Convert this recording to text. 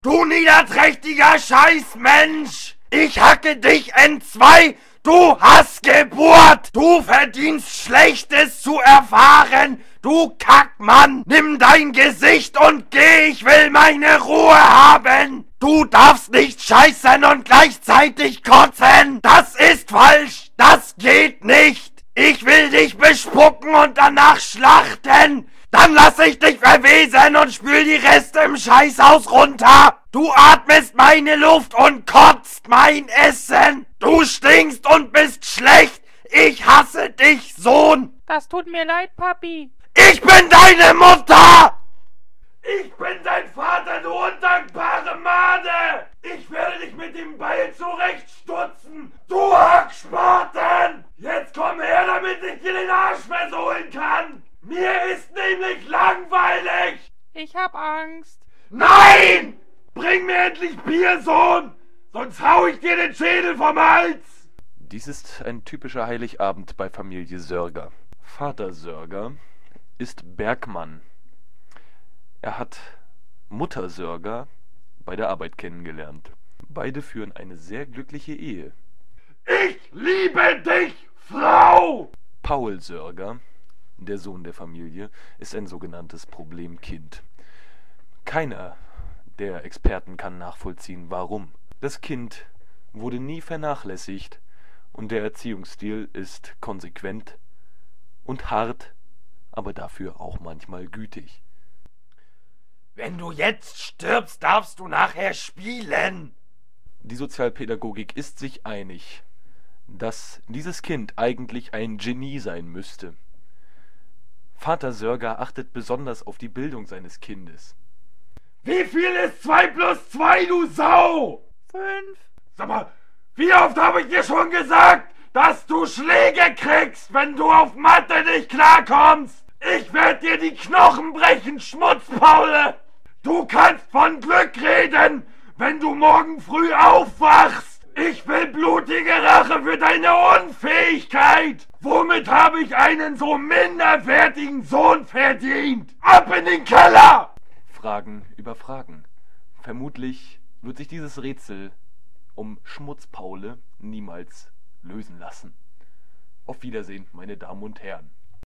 Du niederträchtiger Scheißmensch! Ich hacke dich entzwei! Du Hassgeburt! Du verdienst Schlechtes zu erfahren! Du Kackmann! Nimm dein Gesicht und geh! Ich will meine Ruhe haben! Du darfst nicht scheißen und gleichzeitig kotzen! Das ist falsch! Das geht nicht! Ich will dich bespucken und danach schlachten! Dann lass ich dich verwesen und spül die Reste im Scheißhaus runter! Du atmest meine Luft und kotzt mein Essen! Du stinkst und bist schlecht! Ich hasse dich, Sohn! Das tut mir leid, Papi. Ich bin deine Mutter! Ich bin dein Vater, du undankbare Made! Ich werde dich mit dem Beil zurechtstutzen! Du Hackspaten! Jetzt komm her, damit ich dir den Arsch versohlen kann! Mir ist nämlich langweilig! Ich hab Angst. Nein! Bring mir endlich Bier, Sohn! Sonst hau ich dir den Schädel vom Hals! Dies ist ein typischer Heiligabend bei Familie Sörger. Vater Sörger ist Bergmann. Er hat Mutter Sörger bei der Arbeit kennengelernt. Beide führen eine sehr glückliche Ehe. Ich liebe dich, Frau! Paul Sörger, der Sohn der Familie, ist ein sogenanntes Problemkind. Keiner der Experten kann nachvollziehen, warum. Das Kind wurde nie vernachlässigt und der Erziehungsstil ist konsequent und hart, aber dafür auch manchmal gütig. Wenn du jetzt stirbst, darfst du nachher spielen. Die Sozialpädagogik ist sich einig, dass dieses Kind eigentlich ein Genie sein müsste. Vater Sörger achtet besonders auf die Bildung seines Kindes. Wie viel ist 2 plus 2, du Sau? 5. Sag mal, wie oft habe ich dir schon gesagt, dass du Schläge kriegst, wenn du auf Mathe nicht klarkommst? Ich werd dir die Knochen brechen, Schmutzpaule! Du kannst von Glück reden, wenn du morgen früh aufwachst! Ich will blutige Rache für deine Unfähigkeit! Womit habe ich einen so minderwertigen Sohn verdient? Ab in den Keller! Fragen über Fragen. Vermutlich wird sich dieses Rätsel um Schmutzpaule niemals lösen lassen. Auf Wiedersehen, meine Damen und Herren.